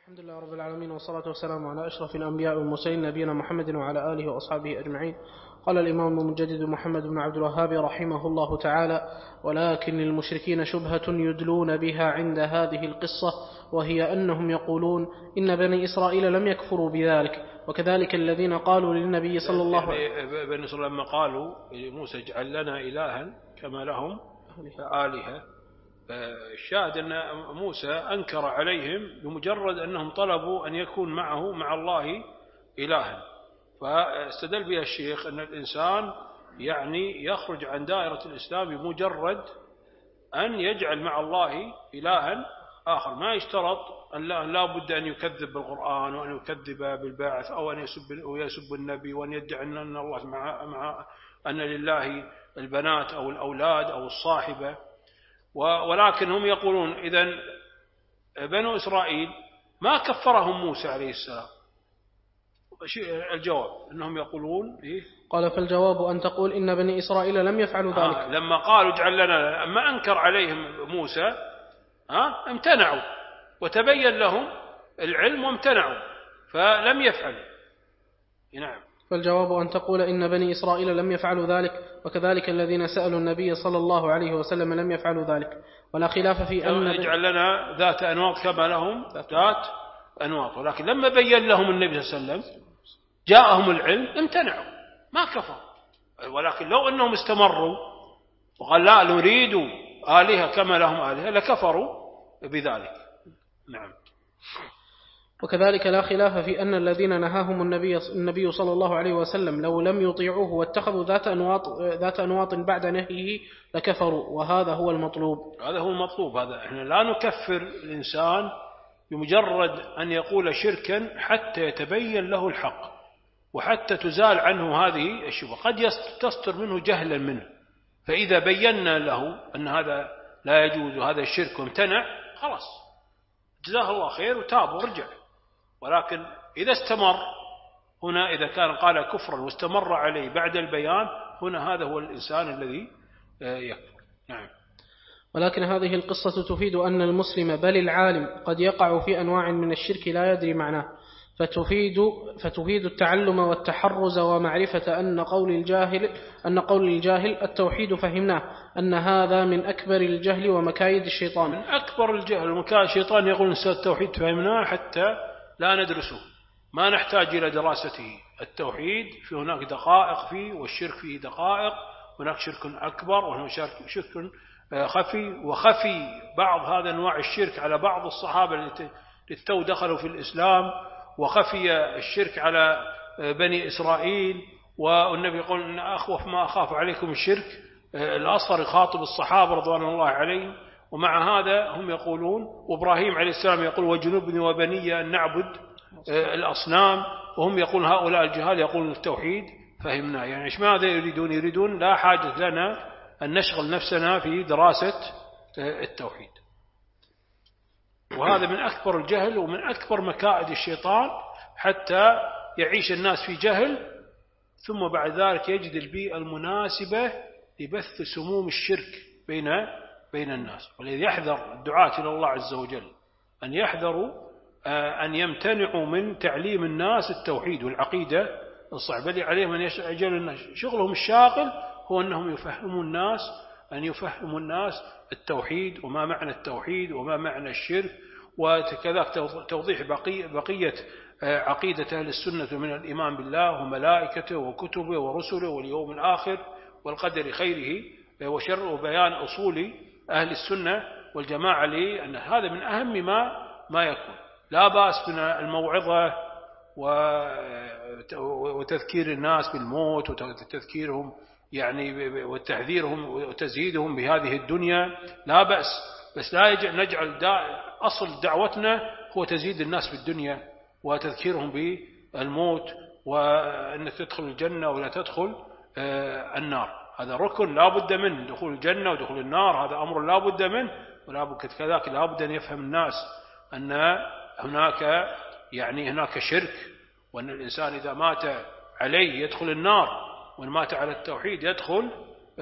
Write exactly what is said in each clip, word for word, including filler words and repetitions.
الحمد لله رب العالمين، والصلاة والسلام على أشرف الأنبياء والمرسلين نبينا محمد وعلى آله وأصحابه أجمعين. قال الإمام المجدد محمد بن عبد الوهاب رحمه الله تعالى: ولكن للمشركين شبهة يدلون بها عند هذه القصة، وهي أنهم يقولون إن بني إسرائيل لم يكفروا بذلك، وكذلك الذين قالوا للنبي صلى الله عليه وسلم بني إسرائيل لما قالوا موسى اجعل لنا إلها كما لهم آلهة، الشاهد أن موسى أنكر عليهم بمجرد أنهم طلبوا أن يكون معه مع الله إلها. فاستدل بها الشيخ أن الإنسان يعني يخرج عن دائرة الإسلام بمجرد أن يجعل مع الله إلها آخر، ما يشترط أن لا بد أن يكذب بالقرآن وأن يكذب بالبعث أو أن يسب, يسب النبي وأن يدعي أن الله مع, مع أن لله البنات أو الأولاد أو الصاحبة. ولكن هم يقولون إذن بنو إسرائيل ما كفرهم موسى عليه السلام. الجواب أنهم يقولون إيه؟ قال: فالجواب أن تقول إن بني إسرائيل لم يفعلوا ذلك. آه لما قالوا اجعل لنا، أما أنكر عليهم موسى آه امتنعوا وتبين لهم العلم وامتنعوا فلم يفعلوا. نعم. فالجواب أن تقول إن بني إسرائيل لم يفعلوا ذلك، وكذلك الذين سألوا النبي صلى الله عليه وسلم لم يفعلوا ذلك، ولا خلاف في أن اجعل لنا ذات أنواط كما لهم ذات أنواط. ولكن لما بين لهم النبي صلى الله عليه وسلم جاءهم العلم امتنعوا ما كفروا. ولكن لو أنهم استمروا وقال لا نريد آلهة كما لهم آلهة لكفروا بذلك. نعم. وكذلك لا خلاف في أن الذين نهاهم النبي, النبي صلى الله عليه وسلم لو لم يطيعوه واتخذوا ذات أنواط, ذات أنواط بعد نهيه لكفروا، وهذا هو المطلوب. هذا هو المطلوب. هذا احنا لا نكفر الإنسان بمجرد أن يقول شركا حتى يتبين له الحق وحتى تزال عنه هذه الشبهة. قد تستر منه جهلا منه، فإذا بينا له أن هذا لا يجوز وهذا الشرك وامتنع خلاص جزاه الله خير وتاب ورجع. ولكن إذا استمر هنا، إذا كان قال كفرا واستمر عليه بعد البيان، هنا هذا هو الإنسان الذي يكفر. نعم. ولكن هذه القصة تفيد أن المسلم بل العالم قد يقع في أنواع من الشرك لا يدري معناه، فتفيد, فتفيد التعلم والتحرز ومعرفة أن قول الجاهل أن قول الجاهل التوحيد فهمناه، أن هذا من أكبر الجهل ومكايد الشيطان. من أكبر الجهل ومكايد الشيطان يقول التوحيد فهمناه حتى لا ندرسه، ما نحتاج إلى دراسته. التوحيد في هناك دقائق فيه، والشرك فيه دقائق، هناك شرك أكبر وهناك شرك خفي. وخفي بعض هذا أنواع الشرك على بعض الصحابة التو دخلوا في الإسلام، وخفي الشرك على بني إسرائيل. والنبي يقول إن أخوف ما أخاف عليكم الشرك الأصغر، يخاطب الصحابة رضوان الله عليهم. ومع هذا هم يقولون، وإبراهيم عليه السلام يقول وجنوبني وبني أن نعبد الأصنام، وهم يقول هؤلاء الجهال يقولون التوحيد فهمنا. يعني إيش ماذا يريدون؟ يريدون لا حاجة لنا أن نشغل نفسنا في دراسة التوحيد. وهذا من أكبر الجهل ومن أكبر مكائد الشيطان، حتى يعيش الناس في جهل ثم بعد ذلك يجد البيئة المناسبة لبث سموم الشرك بين بين الناس. ولذا يحذر الدعاة إلى الله عز وجل أن يحذروا أن يمتنعوا من تعليم الناس التوحيد والعقيدة الصعبة. بل عليهم أن يشغلوا الناس، شغلهم الشاغل هو أنهم يفهموا الناس أن يفهموا الناس التوحيد وما معنى التوحيد وما معنى الشرك، وكذلك توضيح بقية, بقية عقيدة أهل السنة من الإيمان بالله وملائكته وكتبه ورسله واليوم الآخر والقدر خيره وشره، وبيان أصول أهل السنة والجماعة لي أن هذا من أهم ما ما يكون. لا بأس من الموعظة وتذكير الناس بالموت وتذكيرهم يعني وتحذيرهم وتزهيدهم بهذه الدنيا، لا بأس. بس لا نجعل أصل دعوتنا هو تزهيد الناس بالدنيا وتذكيرهم بالموت وأنك تدخل الجنة ولا تدخل النار. هذا ركن لا بد من دخول الجنة ودخول النار، هذا أمر لا بد منه. ولا بد كذلك لا بد أن يفهم الناس أن هناك يعني هناك شرك، وأن الإنسان إذا مات عليه يدخل النار، وإن مات على التوحيد يدخل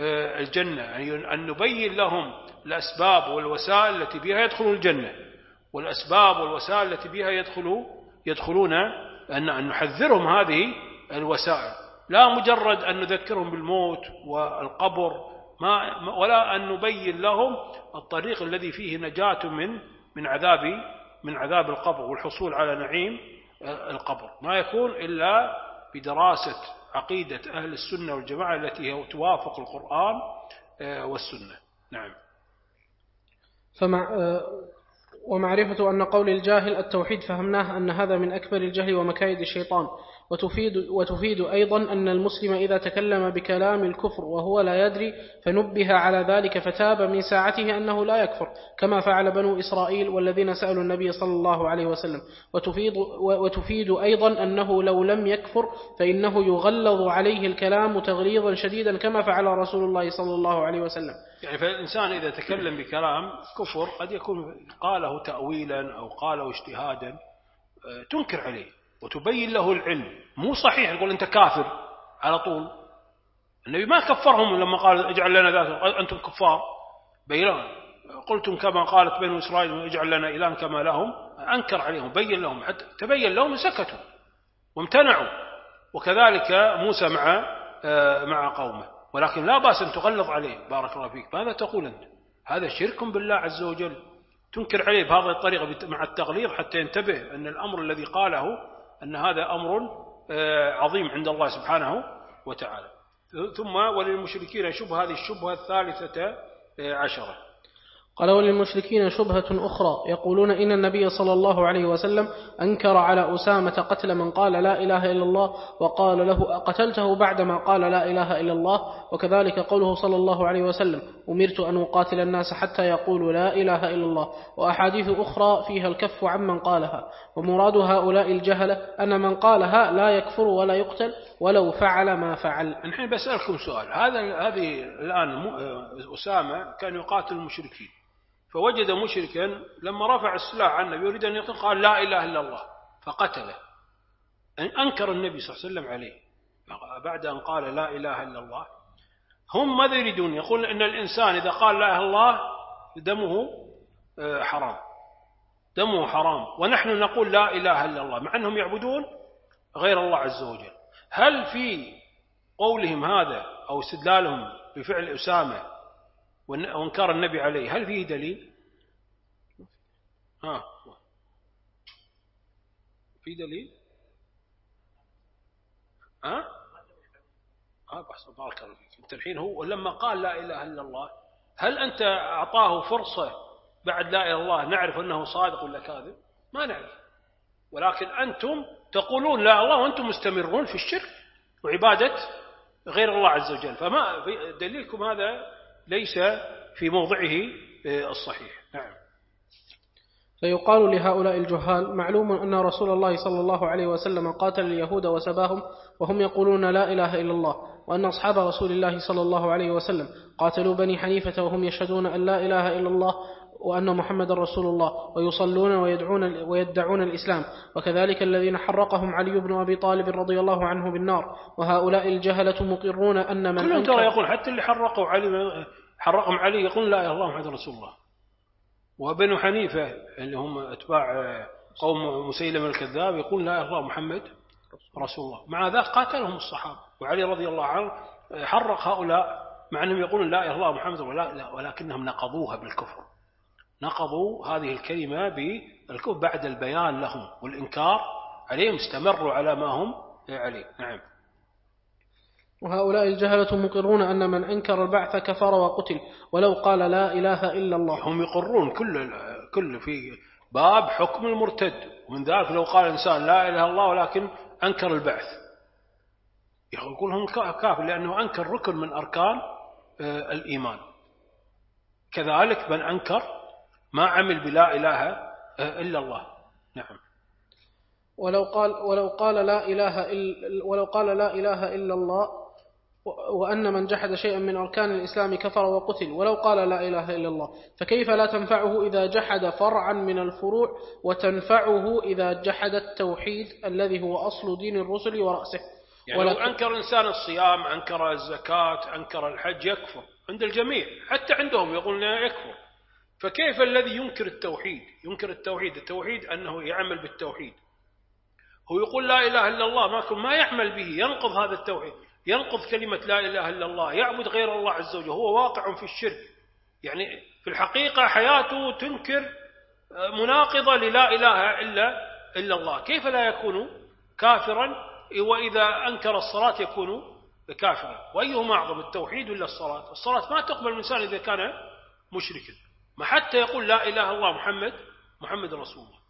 الجنة. يعني أن نبين لهم الأسباب والوسائل التي بها يدخل الجنة، والأسباب والوسائل التي بها يدخلوا يدخلون أن نحذرهم هذه الوسائل، لا مجرد أن نذكرهم بالموت والقبر، ما ولا أن نبين لهم الطريق الذي فيه نجاة من من عذاب من عذاب القبر والحصول على نعيم القبر. ما يكون إلا بدراسة عقيدة أهل السنة والجماعة التي توافق القرآن والسنة. نعم. فمع ومعرفة أن قول الجاهل التوحيد فهمناه أن هذا من أكبر الجهل ومكايد الشيطان، وتفيد, وتفيد أيضا أن المسلم إذا تكلم بكلام الكفر وهو لا يدري فنبه على ذلك فتاب من ساعته أنه لا يكفر كما فعل بنو إسرائيل والذين سألوا النبي صلى الله عليه وسلم. وتفيد, وتفيد أيضا أنه لو لم يكفر فإنه يغلظ عليه الكلام تغليظا شديدا كما فعل رسول الله صلى الله عليه وسلم. يعني فالإنسان إذا تكلم بكلام كفر قد يكون قاله تأويلا أو قاله اجتهادا تنكر عليه وتبين له العلم، مو صحيح يقول أنت كافر على طول. النبي ما كفرهم لما قال اجعل لنا ذات أنتم كفار، بينهم قلتم كما قالت بنو إسرائيل اجعل لنا إلها كما لهم، أنكر عليهم بين لهم حتى تبين لهم سكتوا وامتنعوا. وكذلك موسى مع مع قومه، ولكن لا بأس أن تغلظ عليه. بارك الله فيك، ماذا تقول أنت؟ هذا شرك بالله عز وجل، تنكر عليه بهذه الطريقة مع التغليظ حتى ينتبه أن الأمر الذي قاله أن هذا أمر عظيم عند الله سبحانه وتعالى. ثم وللمشركين شبهة، هذه الشبهة الثالثة عشرة. قال وللمشركين شبهة أخرى يقولون إن النبي صلى الله عليه وسلم أنكر على أسامة قتل من قال لا إله إلا الله وقال له أقتلته بعدما قال لا إله إلا الله. وكذلك قوله صلى الله عليه وسلم أمرت أن أقاتل الناس حتى يقولوا لا إله إلا الله. وأحاديث أخرى فيها الكف عمن قالها. ومراد هؤلاء الجهلة أن من قالها لا يكفر ولا يقتل ولو فعل ما فعل. الحين بسألكم سؤال، هذا هذه الآن أسامة كان يقاتل المشركين، فوجد مشركا لما رفع السلاح عن النبي يريد أن يقتل قال لا إله إلا الله فقتله، أنكر النبي صلى الله عليه وسلم عليه بعد أن قال لا إله إلا الله. هم ماذا يريدون؟ يقول إن الإنسان إذا قال لا إله إلا الله دمه حرام، دمه حرام، ونحن نقول لا إله إلا الله مع أنهم يعبدون غير الله عز وجل. هل في قولهم هذا أو استدلالهم بفعل أسامة وانكار النبي عليه هل فيه دليل؟ ها في دليل؟ ها ها بس بارك الله فيك. انت الحين هو لما قال لا اله الا الله هل انت اعطاه فرصه بعد لا اله الا الله نعرف انه صادق ولا كاذب؟ ما نعرف، ولكن انتم تقولون لا الله وانتم مستمرون في الشرك وعباده غير الله عز وجل، فما دليلكم هذا ليس في موضعه الصحيح. نعم. فيقال لهؤلاء الجهال معلوم أن رسول الله صلى الله عليه وسلم قاتل اليهود وسباهم وهم يقولون لا إله إلا الله، وأن أصحاب رسول الله صلى الله عليه وسلم قاتلوا بني حنيفة وهم يشهدون أن لا إله إلا الله وأن محمد رسول الله ويصلون ويدعون, ويدعون الإسلام، وكذلك الذين حرقهم علي بن أبي طالب رضي الله عنه بالنار. وهؤلاء الجهلة مقرون أن من كلهم ترى يقول حتى اللي حرقوا علي حرقهم علي يقول لا إله إلا الله محمد رسول الله. وبنو حنيفة اللي هم أتباع قوم مسيلمة الكذاب يقول لا إله إلا الله محمد رسول الله، مع ذلك قاتلهم الصحابة، وعلي رضي الله عنه حرق هؤلاء مع أنهم يقولون لا إله إلا الله محمد ولا ولكنهم نقضوها بالكفر، نقضوا هذه الكلمة بالكفر بعد البيان لهم والإنكار عليهم، استمروا على ما هم عليه. نعم. وهؤلاء الجهلة مقرون أن من أنكر البعث كفر وقتل ولو قال لا إله إلا الله. هم يقرون كل كل في باب حكم المرتد، ومن ذلك لو قال إنسان لا إله إلا الله ولكن أنكر البعث يقول هم كافر لأنه أنكر ركن من أركان الإيمان. كذلك من أنكر ما عمل بلا إله إلا الله. نعم. ولو قال ولو قال لا إله إلا ولو قال لا إله إلا الله وأن من جحد شيئا من أركان الإسلام كفر وقتل ولو قال لا إله إلا الله، فكيف لا تنفعه إذا جحد فرعا من الفروع وتنفعه إذا جحد التوحيد الذي هو أصل دين الرسل ورأسه؟ يعني لو أنكر إنسان الصيام، أنكر الزكاة، أنكر الحج يكفر عند الجميع، حتى عندهم يقولون يكفر. فكيف الذي ينكر التوحيد ينكر التوحيد التوحيد أنه يعمل بالتوحيد، هو يقول لا إله إلا الله ما يعمل به، ينقض هذا التوحيد، ينقض كلمة لا إله إلا الله، يعبد غير الله عز وجل، هو واقع في الشرك. يعني في الحقيقة حياته تنكر مناقضة للا إله إلا إلا الله، كيف لا يكون كافرا؟ وإذا أنكر الصلاة يكون كافرا. وأيهما أعظم، التوحيد ولا الصلاة؟ الصلاة ما تقبل الإنسان إذا كان مشركا، ما حتى يقول لا إله إلا الله محمد محمد رسول الله.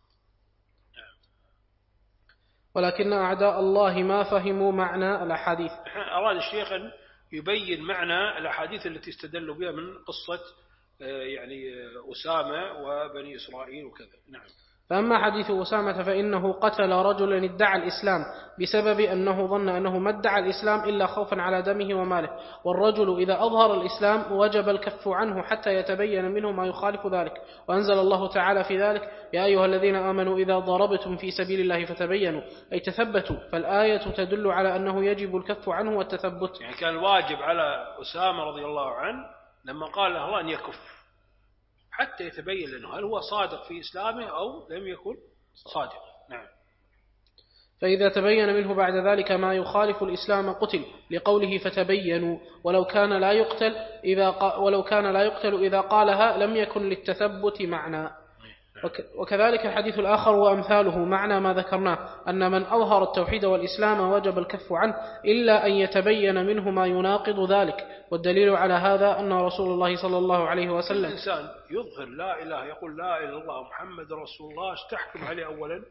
ولكن أعداء الله ما فهموا معنى الأحاديث. أراد الشيخ أن يبين معنى الأحاديث التي استدلوا بها من قصة يعني أسامة وبني إسرائيل وكذا. نعم. فأما حديث أسامة فإنه قتل رجلا ادعى الإسلام بسبب أنه ظن أنه ما ادعى الإسلام إلا خوفا على دمه وماله، والرجل إذا أظهر الإسلام وجب الكف عنه حتى يتبين منه ما يخالف ذلك. وأنزل الله تعالى في ذلك يا أيها الذين آمنوا إذا ضربتم في سبيل الله فتبينوا، أي تثبتوا. فالآية تدل على أنه يجب الكف عنه والتثبت. يعني كان واجب على أسامة رضي الله عنه لما قال له أن يكف حتى يتبين لأنه هل هو صادق في إسلامه أو لم يكن صادق. نعم. فإذا تبين منه بعد ذلك ما يخالف الإسلام قتل، لقوله فتبينوا، ولو كان لا يقتل إذا ق... ولو كان لا يقتل إذا قالها لم يكن للتثبت معنى. وك... وكذلك الحديث الآخر وأمثاله معنى ما ذكرناه، أن من أظهر التوحيد والإسلام وجب الكف عنه إلا أن يتبين منه ما يناقض ذلك. والدليل على هذا أن رسول الله صلى الله عليه وسلم الإنسان يظهر لا إله يقول لا إله إلا الله محمد رسول الله، تحكم عليه أولا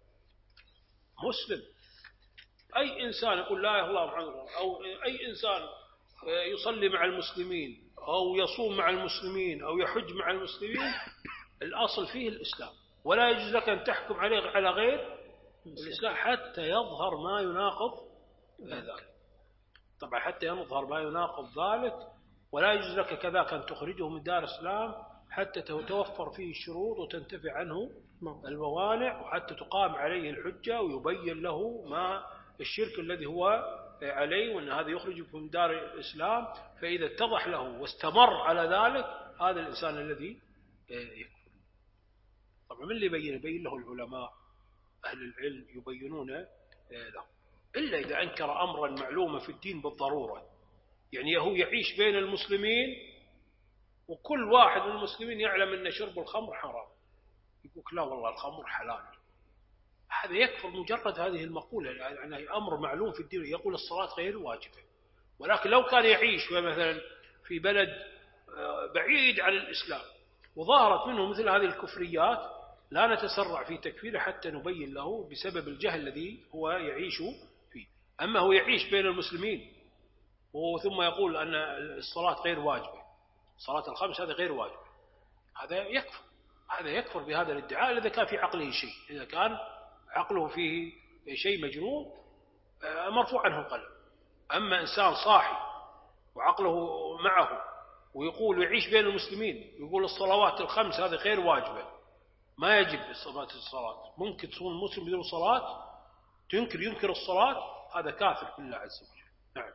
مسلم. أي إنسان يقول لا إله إلا الله محمد أو أي إنسان يصلي مع المسلمين أو يصوم مع المسلمين أو يحج مع المسلمين الأصل فيه الإسلام، ولا يجوز لك أن تحكم عليه على غير الإسلام حتى يظهر ما يناقض ذلك. طبعا حتى يظهر ما يناقض ذلك، ولا يجوز لك كذاك أن تخرجه من دار الإسلام حتى تتوفر فيه الشروط وتنتفع عنه الموانع، وحتى تقام عليه الحجة ويبين له ما الشرك الذي هو عليه وأن هذا يخرجه من دار الإسلام. فإذا اتضح له واستمر على ذلك هذا الإنسان الذي يكفر. طبعا من اللي يبين يبين له العلماء أهل العلم يبينون له، إلا إذا أنكر أمرا معلوما في الدين بالضرورة. يعني هو يعيش بين المسلمين وكل واحد من المسلمين يعلم أن شرب الخمر حرام، يقول لا والله الخمر حلال، هذا يكفر مجرد هذه المقولة. يعني أمر معلوم في الدين، يقول الصلاة غير واجبة. ولكن لو كان يعيش مثلا في بلد بعيد عن الإسلام وظهرت منه مثل هذه الكفريات لا نتسرع في تكفيره حتى نبين له بسبب الجهل الذي هو يعيش فيه. أما هو يعيش بين المسلمين ثم يقول أن الصلاة غير واجبة، صلاة الخمس هذا غير واجب، هذا يكفر. هذا يكفر بهذا الادعاء إذا كان في عقله شيء، إذا كان عقله فيه شيء مجنون مرفوع عنه القلم. أما إنسان صاحي وعقله معه ويقول ويعيش بين المسلمين يقول الصلوات الخمس هذا غير واجبة، ما يجب صلاة الصلاة، ممكن تصوم مسلم بدون صلاة، تنكر ينكر الصلاة، هذا كافر بالله عز وجل. نعم.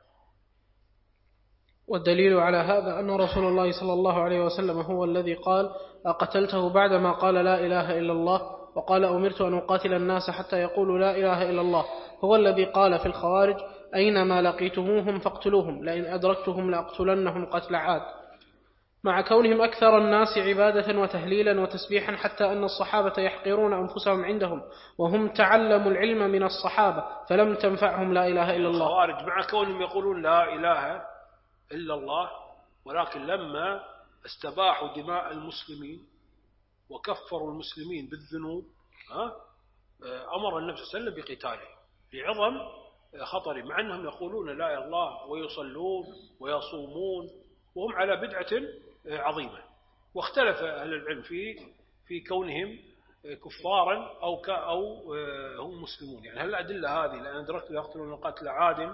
والدليل على هذا أن رسول الله صلى الله عليه وسلم هو الذي قال أقتلته بعدما قال لا إله إلا الله وقال أمرت أن أقاتل الناس حتى يقولوا لا إله إلا الله. هو الذي قال في الخوارج أينما لقيتموهم فاقتلوهم لئن أدركتهم لأقتلنهم قتل عاد، مع كونهم أكثر الناس عبادة وتهليلا وتسبيحا حتى أن الصحابة يحقرون أنفسهم عندهم وهم تعلموا العلم من الصحابة فلم تنفعهم لا إله إلا الله. الخوارج مع كونهم يقولون لا إله إلا الله، ولكن لما استباحوا دماء المسلمين وكفروا المسلمين بالذنوب أمر النبي صلى الله عليه وسلم بقتاله لعظم خطر، مع أنهم يقولون لا إله إلا الله ويصلون ويصومون وهم على بدعة عظيمة. واختلف أهل العلم في في كونهم كفارا أو أو هم مسلمون. يعني هل الأدلة هذه لأن أدركت يقتلون قتل عاد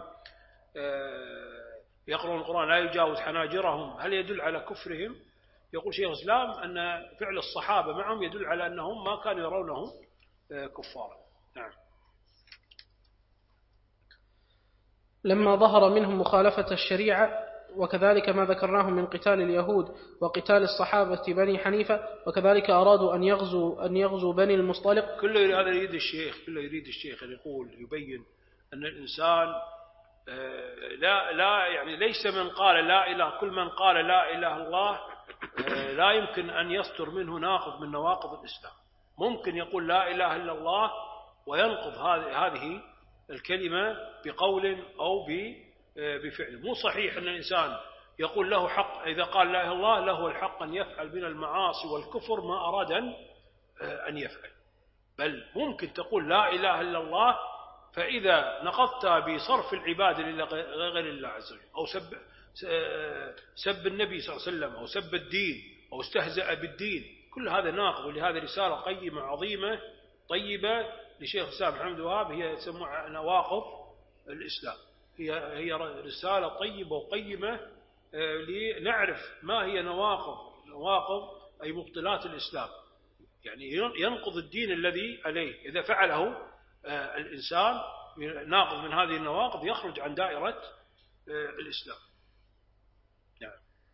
يقرؤون القرآن لا يجاوز حناجرهم هل يدل على كفرهم؟ يقول شيخ الإسلام أن فعل الصحابة معهم يدل على أنهم ما كانوا يرونهم كفارا. نعم. لما ظهر منهم مخالفة الشريعة وكذلك ما ذكرناه من قتال اليهود وقتال الصحابة بني حنيفة، وكذلك أرادوا أن يغزوا أن يغزوا بني المصطلق. كله هذا يريد الشيخ كله يريد الشيخ أن يقول يبين أن الإنسان لا لا يعني ليس من قال لا إله، كل من قال لا إله الله لا يمكن أن يصدر منه ناقض من نواقض الإسلام. ممكن يقول لا إله إلا الله وينقض هذه الكلمة بقول أو بفعل. مو صحيح أن الإنسان يقول له حق إذا قال لا إله إلا الله له الحق أن يفعل من المعاصي والكفر ما أراد أن يفعل، بل ممكن تقول لا إله إلا الله فإذا نقضت بصرف العبادة لغير الله عز وجل أو سب, سب النبي صلى الله عليه وسلم أو سب الدين أو استهزأ بالدين، كل هذا ناقض. ولهذا رسالة قيمة عظيمة طيبة لشيخ الإسلام محمد وهاب هي يسموها نواقض الإسلام. هي هي رسالة طيبة وقيمة لنعرف ما هي نواقض نواقض أي مبطلات الإسلام، يعني ينقض الدين الذي عليه. إذا فعله الإنسان ناقض من هذه النواقض يخرج عن دائرة الإسلام. نعم.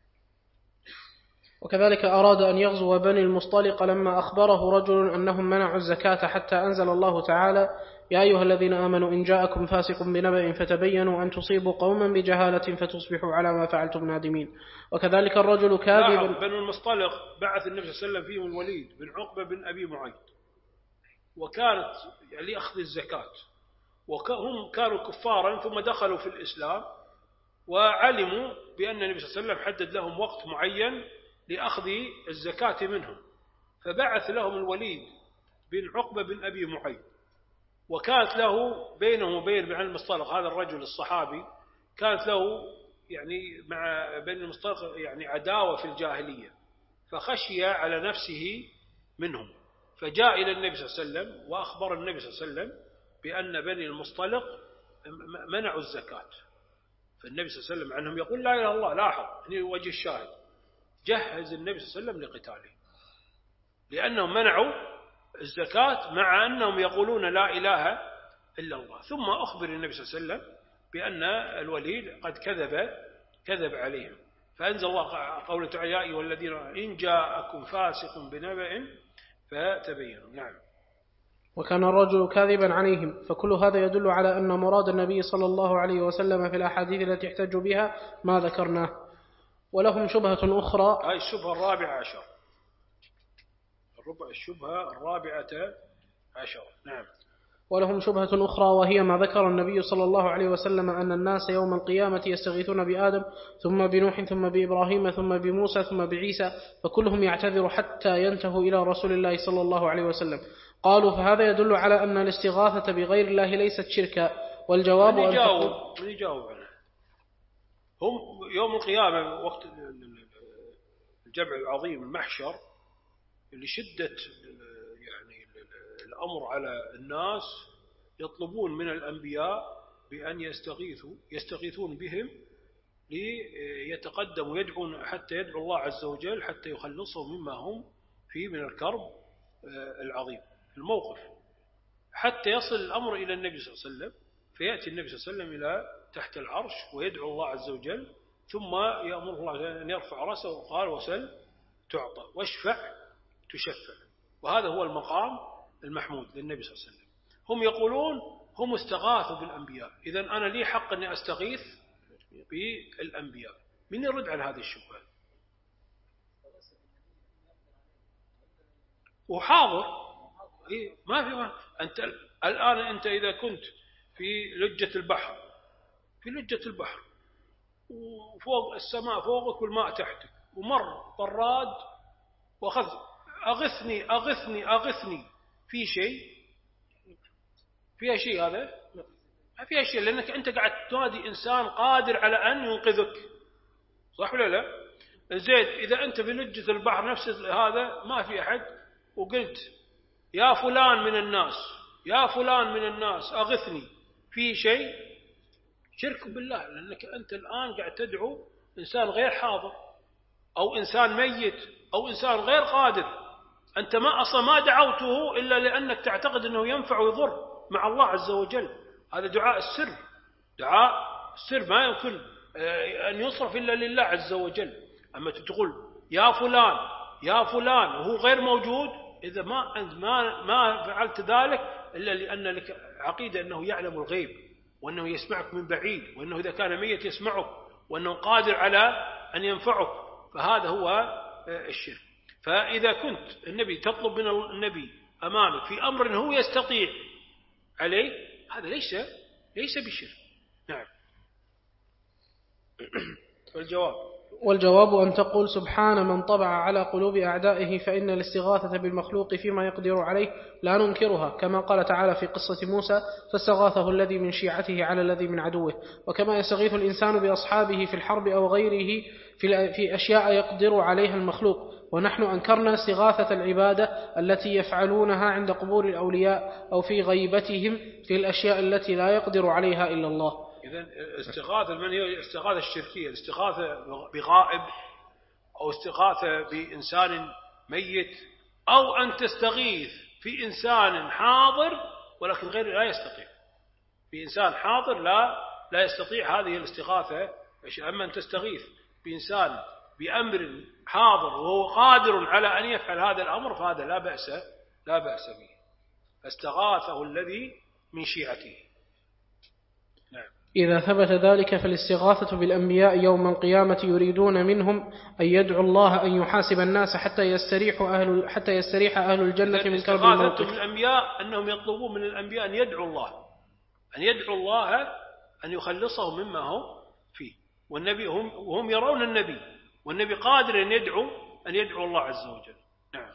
وكذلك أراد أن يغزو بني المصطلق لما أخبره رجل أنهم منعوا الزكاة حتى أنزل الله تعالى يا أيها الذين آمنوا إن جاءكم فاسق بنبأ فتبينوا أن تصيبوا قوما بجهالة فتصبحوا على ما فعلتم نادمين. وكذلك الرجل كاذب. بنو المصطلق بعث النبي صلى الله عليه وسلم فيهم الوليد بن عقبة بن أبي معيط، وكانت يعني لأخذ الزكاة، وهم كانوا كفارا ثم دخلوا في الإسلام وعلموا بأن النبي صلى الله عليه وسلم حدد لهم وقت معين لأخذ الزكاة منهم، فبعث لهم الوليد بن عقبة بن أبي معيط. وكانت له بينه وبين بن المصطلق هذا الرجل الصحابي كانت له يعني مع بن المصطلق يعني عداوة في الجاهلية، فخشي على نفسه منهم فجاء إلى النبي صلى الله عليه وسلم وأخبر النبي صلى الله عليه وسلم بأن بني المصطلق منعوا الزكاة. فالنبي صلى الله عليه وسلم عنهم يقول لا إله إلا الله. لاحظ هنا وجه الشاهد، جهز النبي صلى الله عليه وسلم لقتاله لأنهم منعوا الزكاة مع أنهم يقولون لا إله إلا الله. ثم أخبر النبي صلى الله عليه وسلم بأن الوليد قد كذب كذب عليهم، فأنزل الله قوله تعالى يا أيها الذين إن جاءكم فاسق بنبأ فتبينوا. نعم. وكان الرجل كاذبا عليهم، فكل هذا يدل على أن مراد النبي صلى الله عليه وسلم في الأحاديث التي احتج بها ما ذكرناه. ولهم شبهة أخرى، هاي الشبهة الرابعة عشر الربع الشبهة الرابعة عشر. نعم. ولهم شبهة أخرى وهي ما ذكر النبي صلى الله عليه وسلم أن الناس يوم القيامة يستغيثون بآدم ثم بنوح ثم بإبراهيم ثم بموسى ثم بعيسى، فكلهم يعتذر حتى ينتهوا إلى رسول الله صلى الله عليه وسلم. قالوا فهذا يدل على أن الاستغاثة بغير الله ليست شركا. والجواب من يجاوب, من يجاوب عنه؟ هم يوم القيامة وقت الجمع العظيم المحشر لشدة يعني الأمر على الناس يطلبون من الأنبياء بأن يستغيثوا يستغيثون بهم ليتقدموا يدعون حتى يدعو الله عز وجل حتى يخلصهم مما هم فيه من الكرب العظيم الموقف، حتى يصل الأمر إلى النبي صلى الله عليه وسلم، فيأتي النبي صلى الله عليه وسلم إلى تحت العرش ويدعو الله عز وجل، ثم يأمر الله أن يرفع رأسه وقال وسل تعطى واشفع تشفع. وهذا هو المقام المحمود للنبي صلى الله عليه وسلم. هم يقولون هم استغاثوا بالأنبياء، إذن أنا لي حق أني أستغيث بالأنبياء. من يرد على هذه الشبهة؟ وحاضر إيه ما في ما. أنت الآن أنت إذا كنت في لجة البحر في لجة البحر وفوق السماء فوقك والماء تحتك، ومر طراد وأخذ أغثني أغثني أغثني في شيء فيها شيء، هذا ما فيها شيء، لأنك أنت قاعد تنادي إنسان قادر على أن ينقذك، صح ولا لا؟ زين إذا أنت في لجة البحر نفس هذا ما في أحد وقلت يا فلان من الناس يا فلان من الناس أغثني في شيء، شرك بالله، لأنك أنت الآن قاعد تدعو إنسان غير حاضر أو إنسان ميت أو إنسان غير قادر. أنت ما أصلا ما دعوته إلا لأنك تعتقد أنه ينفع ويضر مع الله عز وجل. هذا دعاء السر، دعاء السر ما يمكن أن يصرف إلا لله عز وجل. أما تقول يا فلان يا فلان وهو غير موجود، إذا ما أنت ما ما فعلت ذلك إلا لأن لك عقيدة أنه يعلم الغيب، وأنه يسمعك من بعيد، وأنه إذا كان ميت يسمعك، وأنه قادر على أن ينفعك، فهذا هو الشرك. فإذا كنت النبي تطلب من النبي أمامك في أمر هو يستطيع عليه، هذا ليس ليس بشرك. نعم. والجواب والجواب أن تقول سبحان من طبع على قلوب أعدائه، فإن الاستغاثة بالمخلوق فيما يقدر عليه لا ننكرها، كما قال تعالى في قصة موسى فاستغاثه الذي من شيعته على الذي من عدوه. وكما يستغيث الإنسان بأصحابه في الحرب أو غيره في أشياء يقدر عليها المخلوق. ونحن أنكرنا استغاثة العبادة التي يفعلونها عند قبور الأولياء أو في غيبتهم في الأشياء التي لا يقدر عليها إلا الله. إذن استغاثة من هي الاستغاثة الشركية؟ الاستغاثة بغائب، أو استغاثة بإنسان ميت، أو أن تستغيث في إنسان حاضر ولكن غير لا يستطيع، في إنسان حاضر لا لا يستطيع، هذه الاستغاثة. أما أن تستغيث بإنسان بأمر حاضر وهو قادر على أن يفعل هذا الأمر، فهذا لا بأس لا بأس به. فاستغاثه الذي من شيعته. نعم. إذا ثبت ذلك فالاستغاثة بالأنبياء يوم القيامة يريدون منهم أن يدعوا الله أن يحاسب الناس حتى يستريح أهل حتى يستريح أهل الجنة من كرب الموقف. الأنبياء أنهم يطلبون من الأنبياء أن يدعوا الله أن يدعوا الله أن يخلصهم مما هم فيه، والنبي هم وهم يرون النبي، والنبي قادر أن يدعو أن يدعو الله عز وجل. نعم.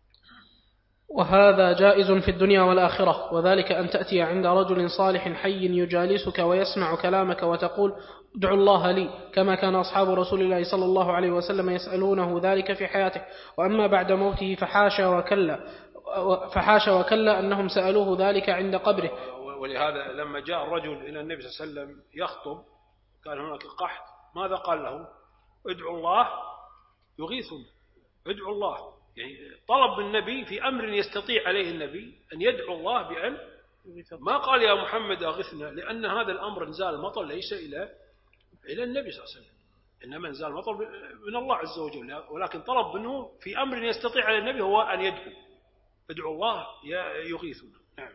وهذا جائز في الدنيا والآخرة، وذلك أن تأتي عند رجل صالح حي يجالسك ويسمع كلامك وتقول ادعوا الله لي، كما كان أصحاب رسول الله صلى الله عليه وسلم يسألونه ذلك في حياته. وأما بعد موته فحاشا وكلا فحاشا وكلا أنهم سألوه ذلك عند قبره. ولهذا لما جاء الرجل إلى النبي صلى الله عليه وسلم يخطب، كان هناك قحط، ماذا قال له؟ ادعوا الله يغيثنا، ادعوا الله، يعني طلب النبي في أمر يستطيع عليه النبي أن يدعو الله بأن ما قال يا محمد أغثنا، لأن هذا الأمر انزال المطر ليس إلى إلى النبي صلى الله عليه وسلم، إنما انزال المطر من الله عز وجل، ولكن طلب منه في أمر يستطيع على النبي هو أن يدعو ادعو الله يغيثنا. نعم.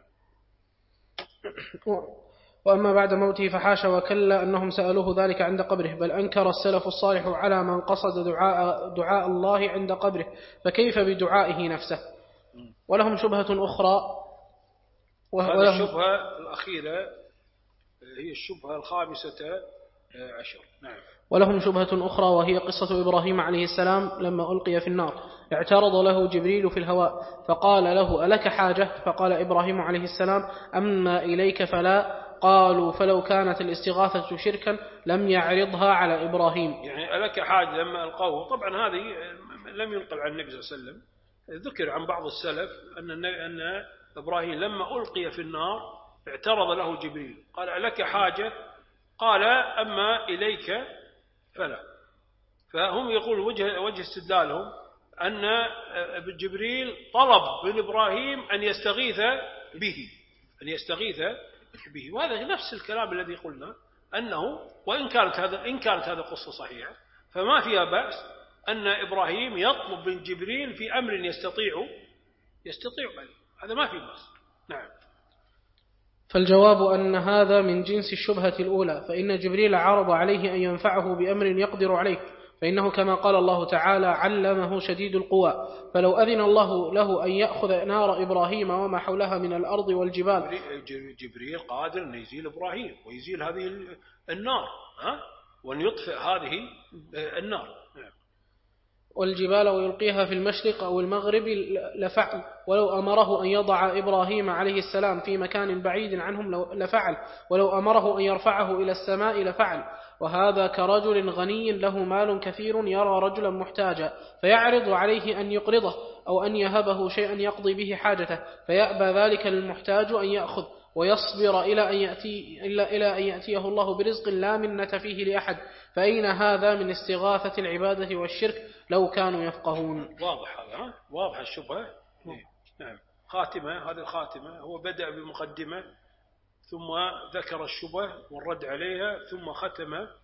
وأما بعد موته فحاشا وكلا أنهم سألوه ذلك عند قبره، بل أنكر السلف الصالح على من قصد دعاء, دعاء الله عند قبره، فكيف بدعائه نفسه؟ ولهم شبهة أخرى، وهذه الشبهة الأخيرة هي الشبهة الخامسة عشر. نعم. ولهم شبهة أخرى وهي قصة إبراهيم عليه السلام لما ألقي في النار، اعترض له جبريل في الهواء فقال له ألك حاجة؟ فقال إبراهيم عليه السلام أما إليك فلا. قالوا فلو كانت الاستغاثة شركا لم يعرضها على إبراهيم. يعني ألك حاجة لما ألقوه، طبعا هذه لم ينقل عن النبي صلى الله عليه وسلم، ذكر عن بعض السلف أن أن إبراهيم لما ألقي في النار اعترض له جبريل قال ألك حاجة؟ قال أما إليك فلا. فهم يقول وجه وجه استدلالهم أن جبريل طلب من إبراهيم أن يستغيث به أن يستغيث به، وهذا نفس الكلام الذي قلنا أنه وإن كانت هذا إن كانت هذه القصة صحيحة فما فيها بأس أن إبراهيم يطلب من جبريل في أمر يستطيع يستطيع عليه، هذا ما فيه بأس. نعم. فالجواب أن هذا من جنس الشبهة الأولى، فإن جبريل عرض عليه أن ينفعه بأمر يقدر عليه، فإنه كما قال الله تعالى علمه شديد القوى، فلو أذن الله له أن يأخذ نار إبراهيم وما حولها من الأرض والجبال. جبريل قادر أن يزيل إبراهيم ويزيل هذه النار ها؟ وأن يطفئ هذه النار والجبال ويلقيها في المشرق أو المغرب لفعل، ولو أمره أن يضع إبراهيم عليه السلام في مكان بعيد عنهم لفعل، ولو أمره أن يرفعه إلى السماء لفعل. وهذا كرجل غني له مال كثير يرى رجلا محتاجا فيعرض عليه أن يقرضه أو أن يهبه شيئا يقضي به حاجته، فيأبى ذلك المحتاج أن يأخذ ويصبر إلى أن يأتي إلا إلى أن يأتيه الله برزق لا منة فيه لأحد. فأين هذا من استغاثة العبادة والشرك لو كانوا يفقهون؟ واضح هذا، واضح الشبهة. نعم. خاتمة، هذه الخاتمة هو بدأ بمقدمة ثم ذكر الشبهة والرد عليها ثم ختم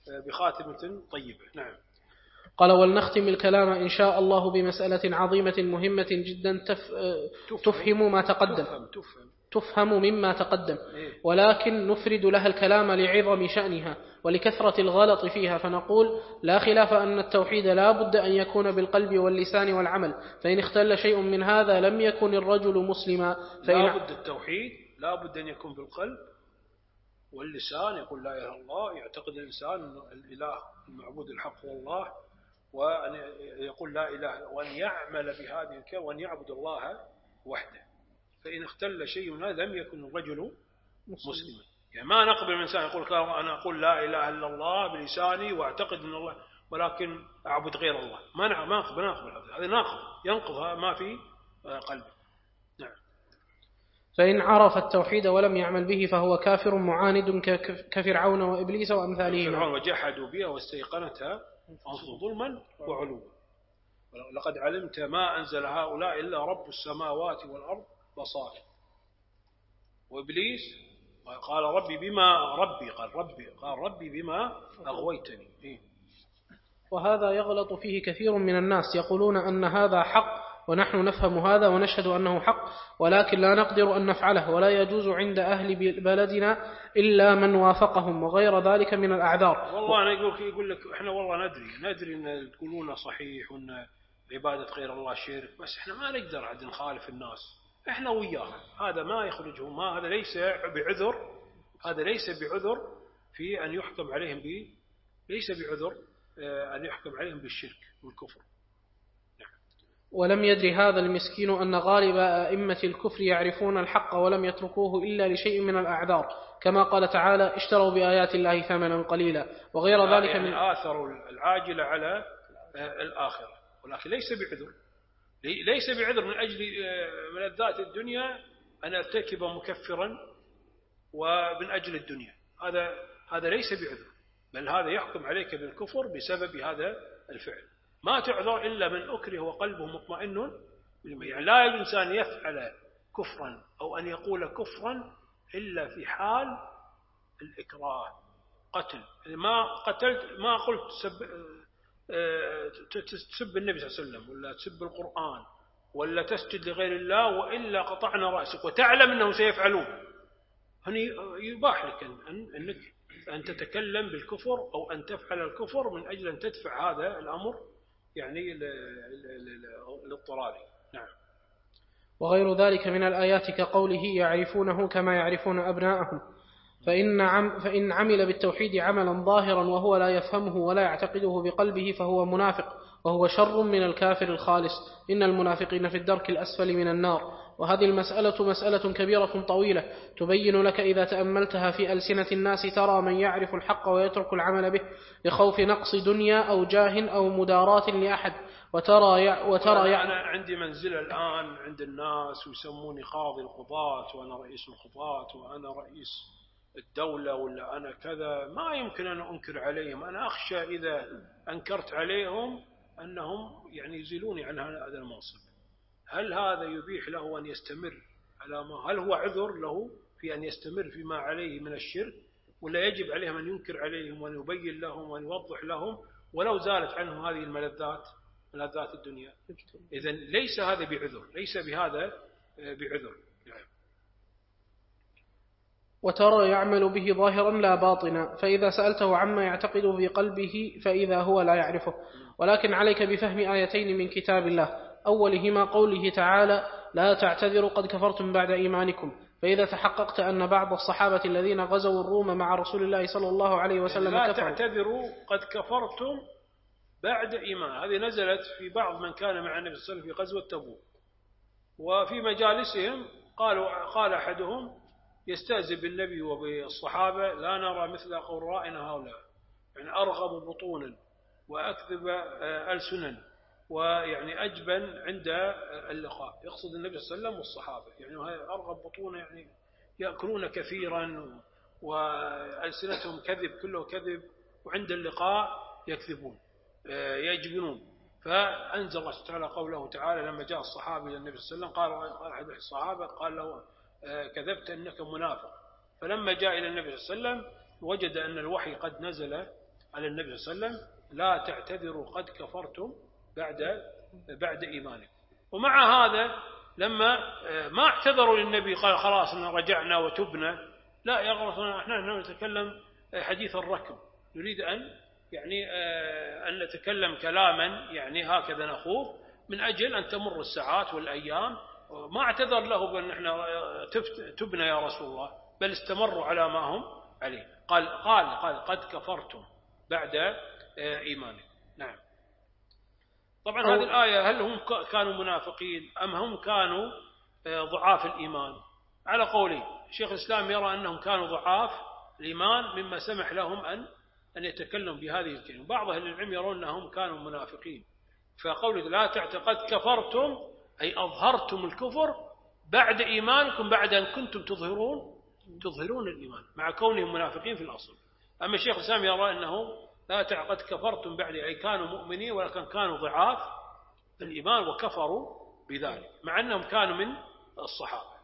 بخاتمة طيبة. نعم. قال ولنختم الكلام إن شاء الله بمسألة عظيمة مهمة جدا تف... تفهم ما تقدم تفهم, تفهم. تفهم مما تقدم، ولكن نفرد لها الكلام لعظم شأنها ولكثرة الغلط فيها، فنقول لا خلاف أن التوحيد لا بد أن يكون بالقلب واللسان والعمل، فإن اختل شيء من هذا لم يكن الرجل مسلما. فإن لا بد التوحيد لا بد أن يكون بالقلب واللسان، يقول لا إله إلا الله، يعتقد الإنسان أن الإله المعبود الحق هو الله، وأن يقول لا إله، وأن يعمل بهذه الكلمة وأن يعبد الله وحده. فإن اختل شيء من هذا لم يكن الرجل مسلما. يعني ما نقبل من إنسان يقول أنا أقول لا إله إلا الله بلساني وأعتقد أن الله ولكن أعبد غير الله، ما نقبل نقبل هذا ناقض ينقض ما في قلبه. نعم. فإن عرف التوحيد ولم يعمل به فهو كافر معاند كفرعون وإبليس وأمثالهم. فرعون وجحدوا بها واستيقنتها أنفسهم ظلما وعلوا، لقد علمت ما أنزل هؤلاء إلا رب السماوات والأرض بصائر. وإبليس قال ربي بما ربي قال ربي قال ربي بما أغويتني. إيه؟ وهذا يغلط فيه كثير من الناس، يقولون أن هذا حق ونحن نفهم هذا ونشهد أنه حق، ولكن لا نقدر أن نفعله، ولا يجوز عند أهل بلدنا إلا من وافقهم، وغير ذلك من الأعذار. والله أنا يقول, يقول لك إحنا والله ندري ندري أن تقولون صحيح وأن عبادة غير الله شرك، بس إحنا ما نقدر عاد نخالف الناس، إحنا وياهم، هذا ما يخرجهم، ما هذا ليس بعذر، هذا ليس بعذر في أن يحكم عليهم ب ليس بعذر أن يحكم عليهم بالشرك والكفر. ولم يدري هذا المسكين أن غالب أئمة الكفر يعرفون الحق ولم يتركوه إلا لشيء من الأعذار، كما قال تعالى اشتروا بآيات الله ثمنا قليلا، وغير ذلك يعني من آثروا العاجلة على الآخرة، ولكن ليس بعذر، ليس بعذر من أجل ملذات الدنيا أن أرتكب مكفرا ومن أجل الدنيا، هذا هذا ليس بعذر، بل هذا يحكم عليك بالكفر بسبب هذا الفعل. ما تعذر إلا من أكره وقلبه مطمئن، يعني لا الإنسان يفعل كفرا أو أن يقول كفرا إلا في حال الإكراه، قتل. ما قتلت ما قلت تسب, تسب النبي صلى الله عليه وسلم ولا تسب القرآن ولا تسجد لغير الله وإلا قطعنا رأسك، وتعلم أنه سيفعلون، هني يباح لك أنك أن تتكلم بالكفر أو أن تفعل الكفر من أجل أن تدفع هذا الأمر يعني الاضطراري. نعم. وغير ذلك من الآيات كقوله يعرفونه كما يعرفون أبناءهم، فإن, عم فإن عمل بالتوحيد عملا ظاهرا وهو لا يفهمه ولا يعتقده بقلبه فهو منافق، وهو شر من الكافر الخالص، إن المنافقين في الدرك الأسفل من النار. وهذه المسألة مسألة كبيرة طويلة تبين لك إذا تأملتها في ألسنة الناس ترى من يعرف الحق ويترك العمل به لخوف نقص دنيا أو جاه أو مداراة لأحد، وترى يع... وترى يع... أنا عندي منزلة الآن عند الناس ويسموني قاضي القضاة وأنا رئيس القضاة وأنا رئيس الدولة ولا أنا كذا، ما يمكن أن أنكر عليهم، أنا أخشى إذا أنكرت عليهم أنهم يعني يزيلوني عن هذا المنصب. هل هذا يبيح له أن يستمر على ما هل هو عذر له في أن يستمر فيما عليه من الشرك، ولا يجب عليهم أن ينكر عليهم وأن يبين لهم وأن يوضح لهم ولو زالت عنهم هذه الملذات ملذات الدنيا؟ إذن ليس هذا بعذر، ليس بهذا بعذر. وترى يعمل به ظاهرا لا باطنا، فإذا سألته عما يعتقد في قلبه فإذا هو لا يعرفه. ولكن عليك بفهم آيتين من كتاب الله، أولهما قوله تعالى لا تعتذروا قد كفرتم بعد إيمانكم، فإذا تحققت أن بعض الصحابة الذين غزوا الروم مع رسول الله صلى الله عليه وسلم لا كفروا. تعتذروا قد كفرتم بعد إيمان، هذه نزلت في بعض من كان مع النبي صلى الله عليه وسلم في غزوة تبوك، وفي مجالسهم قالوا قال أحدهم يستهزئ بالنبي وبالصحابة لا نرى مثل قرائنا هؤلاء، يعني أرغب بطونا وأكذب ألسنا ويعني أجبن عند اللقاء، يقصد النبي صلى الله عليه وسلم والصحابة، يعني أرغب بطونا يعني يأكلون كثيرا وألسنتهم كذب كله كذب، وعند اللقاء يكذبون يجبنون. فأنزل الله تعالى قوله تعالى لما جاء الصحابي إلى النبي صلى الله عليه وسلم قال قال أحد الصحابة قال له كذبت أنك منافق، فلما جاء إلى النبي صلى الله عليه وسلم وجد أن الوحي قد نزل على النبي صلى الله عليه وسلم لا تعتذروا قد كفرتم بعد بعد إيمانكم. ومع هذا لما ما اعتذروا للنبي قال خلاص رجعنا وتبنا، لا يا غلطنا، احنا نتكلم حديث الركب، نريد أن يعني أن نتكلم كلاما يعني هكذا نخوض من أجل أن تمر الساعات والأيام. ما اعتذر له بأن احنا تبنا يا رسول الله، بل استمروا على ما هم عليه. قال قال قال قد كفرتم بعد إيمانكم. نعم. طبعا هذه الآية هل هم كانوا منافقين أم هم كانوا ضعاف الإيمان؟ على قولي شيخ الإسلام يرى أنهم كانوا ضعاف الإيمان مما سمح لهم أن أن يتكلم بهذه الكلمة. بعض أهل العلم يرون أنهم كانوا منافقين، فقول لا تعتقد كفرتم أي أظهرتم الكفر بعد إيمانكم بعد أن كنتم تظهرون تظهرون الإيمان مع كونهم منافقين في الأصل. أما الشيخ الإسلام يرى أنه لا تعقد كفرتم بعد أي كانوا مؤمنين ولكن كانوا ضعاف الإيمان وكفروا بذلك مع أنهم كانوا من الصحابة.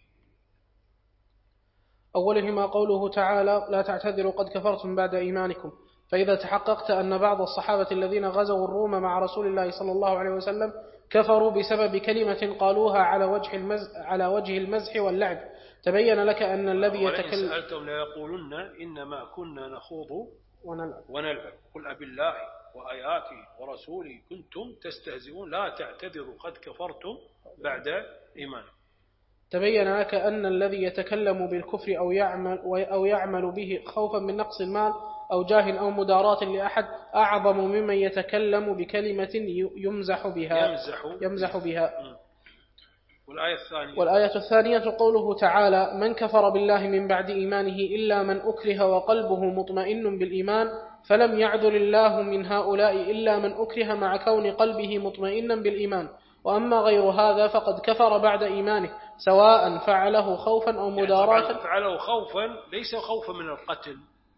أولهما قوله تعالى لا تعتذروا قد كفرتم بعد إيمانكم، فإذا تحققت أن بعض الصحابة الذين غزوا الروم مع رسول الله صلى الله عليه وسلم كفروا بسبب كلمة قالوها على وجه المزح, على وجه المزح واللعب، تبين لك أن الذي يتكلم سألتم ليقولن إنما كنا نخوض ونلعب, ونلعب قل أبي الله وآياته ورسوله كنتم تستهزئون لا تعتذروا قد كفرتم بعد إيمانكم. تبين لك أن الذي يتكلم بالكفر أو يعمل, أو يعمل به خوفا من نقص المال أو جاه أو مداراة لأحد أعظم ممن يتكلم بكلمة يمزح بها يمزح, يمزح بها. والآية الثانية والآية الثانية قوله تعالى من كفر بالله من بعد إيمانه إلا من أكره وقلبه مطمئن بالإيمان فلم يعذر الله من هؤلاء إلا من أكره مع كون قلبه مطمئنا بالإيمان، وأما غير هذا فقد كفر بعد إيمانه سواء فعله خوفا أو مداراة. يعني فعله خوفا ليس خوفا من القتل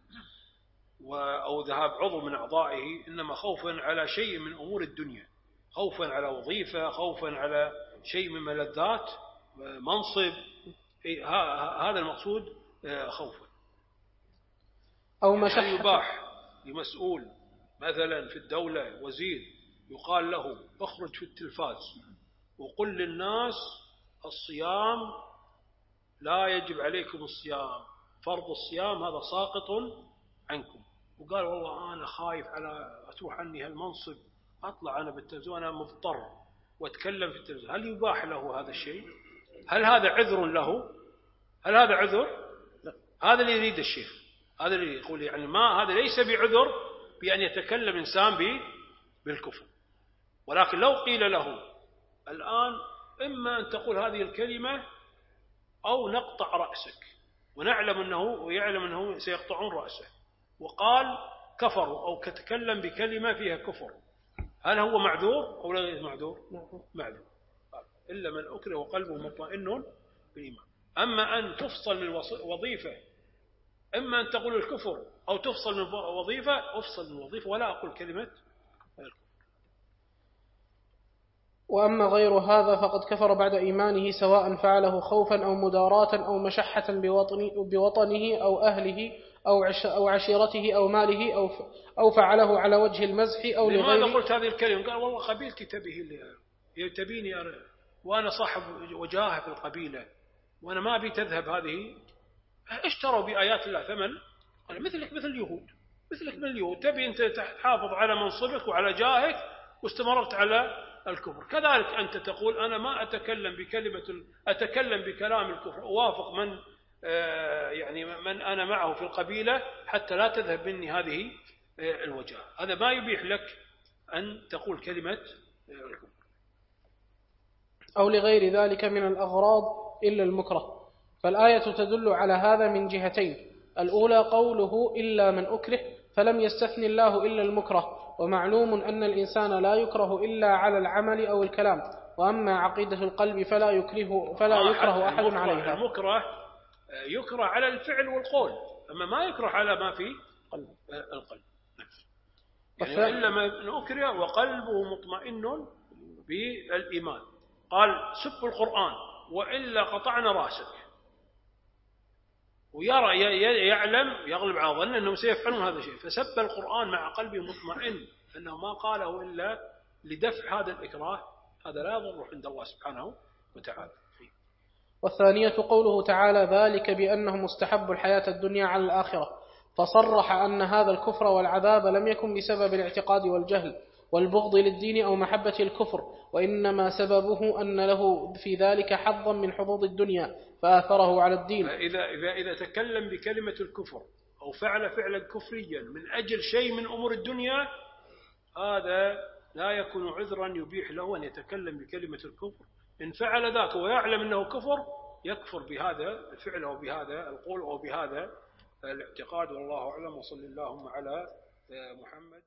أو ذهاب عضو من أعضائه، إنما خوفا على شيء من أمور الدنيا، خوفا على وظيفة، خوفا على شيء من ملذات منصب، هذا المقصود خوفا. أو مشحة يعني يباح لمسؤول مثلا في الدولة وزير يقال له اخرج في التلفاز وقل للناس الصيام لا يجب عليكم الصيام، فرض الصيام هذا ساقط عنكم، وقال والله أنا خايف على أتروح عني هالمنصب أطلع أنا بالتلفزيون أنا مضطر وأتكلم في التلفزيون، هل يباح له هذا الشيء؟ هل هذا عذر له؟ هل هذا عذر؟ لا. هذا اللي يريد الشيخ، هذا اللي يقول يعني ما هذا ليس بعذر بأن يتكلم إنسان بالكفر، ولكن لو قيل له الآن إما أن تقول هذه الكلمة أو نقطع رأسك، ونعلم أنه ويعلم أنه سيقطعون رأسه، وقال كفروا أو تكلم بكلمة فيها كفر، هل هو معذور أو لا معذور؟ معذور، إلا من أكره وقلبه مطمئن بالإيمان. أما أن تفصل من وظيفة، إما أن تقول الكفر أو تفصل من وظيفة، أفصل من وظيفة ولا أقول كلمة الكفر. وأما غير هذا فقد كفر بعد إيمانه سواء فعله خوفا أو مداراة أو مشحة بوطنه أو أهله أو, عش أو عشيرته أو ماله أو, أو فعله على وجه المزح أو لغيره. لماذا قلت هذه الكلمة؟ قال والله قبيلتي تبيه لي تبيني وأنا صاحب وجاهة في القبيلة وأنا ما أبي تذهب هذه. اشتروا بآيات الله ثمن، أنا مثلك مثل اليهود، مثلك من اليهود، تبي أنت تحافظ على منصبك وعلى جاهك واستمرت على الكفر. كذلك أنت تقول أنا ما أتكلم بكلمة أتكلم بكلام الكفر، أوافق من يعني من أنا معه في القبيلة حتى لا تذهب مني هذه الوجاهة. هذا ما يبيح لك أن تقول كلمة الكفر. أو لغير ذلك من الأغراض إلا المكره. فالآية تدل على هذا من جهتين: الأولى قوله إلا من أكره، فلم يستثني الله إلا المكره، ومعلوم أن الإنسان لا يكره إلا على العمل أو الكلام، وأما عقيدة القلب فلا يكره فلا يكره أحد عليها. المكره يكره على الفعل والقول، أما ما يكره على ما في القلب. يعني إلا من أكره وقلبه مطمئن بالإيمان. قال سب القرآن وإلا قطعنا رأسك. ويرى يعلم يغلب على ظنه أنهم سيفعلون هذا الشيء، فسب القرآن مع قلبه مطمئن أنه ما قاله إلا لدفع هذا الإكراه، هذا لا يضر عند الله سبحانه وتعالى. والثانية قوله تعالى: ذلك بأنهم استحبوا الحياة الدنيا على الآخرة، فصرح أن هذا الكفر والعذاب لم يكن بسبب الاعتقاد والجهل والبغض للدين أو محبة الكفر، وإنما سببه أن له في ذلك حظا من حظوظ الدنيا فآثره على الدين. إذا, إذا, إذا تكلم بكلمة الكفر أو فعل فعلا كفريا من أجل شيء من أمور الدنيا، هذا لا يكون عذرا يبيح له أن يتكلم بكلمة الكفر. إن فعل ذاك ويعلم أنه كفر يكفر بهذا الفعل أو بهذا القول أو بهذا الاعتقاد. والله أعلم، وصلى اللهم على محمد.